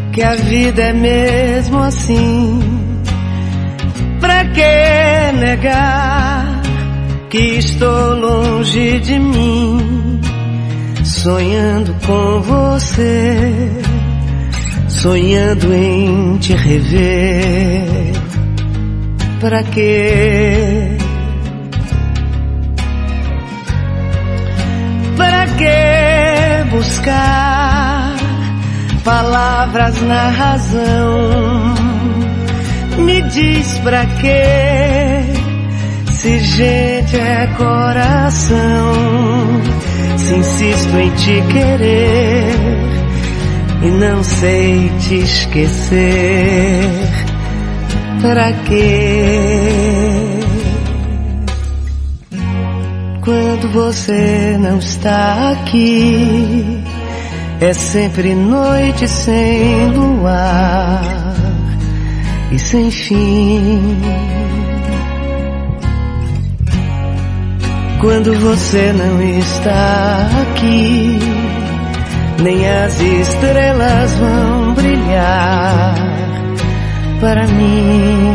que a vida é mesmo assim. Pra que negar que estou longe de mim, sonhando com você, sonhando em te rever? Pra quê? Pra que buscar palavras na razão? Me diz pra quê, se gente é coração, se insisto em te querer e não sei te esquecer. Pra quê? Quando você não está aqui, é sempre noite sem luar e sem fim. Quando você não está aqui, nem as estrelas vão brilhar para mim.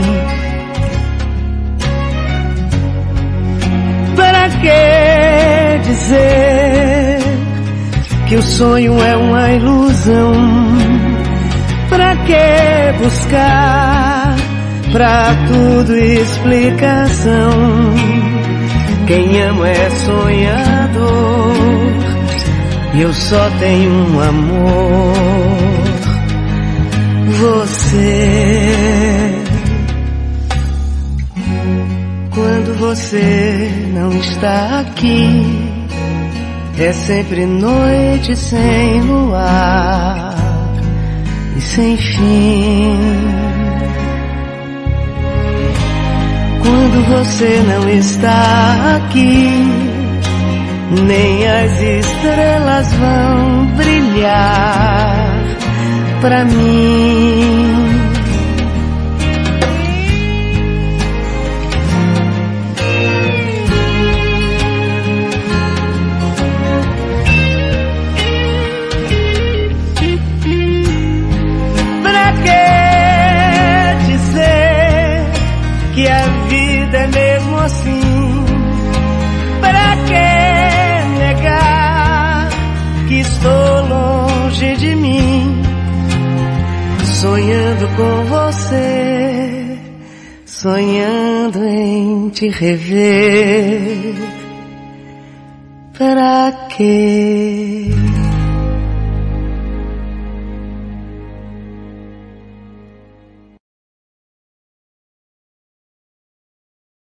Para que dizer que o sonho é uma ilusão? Pra que buscar pra tudo explicação? Quem ama é sonhador e eu só tenho um amor, você. Quando você não está aqui, é sempre noite sem luar e sem fim. Quando você não está aqui, nem as estrelas vão brilhar pra mim. Que a vida é mesmo assim. Pra que negar que estou longe de mim, sonhando com você, sonhando em te rever? Pra quê?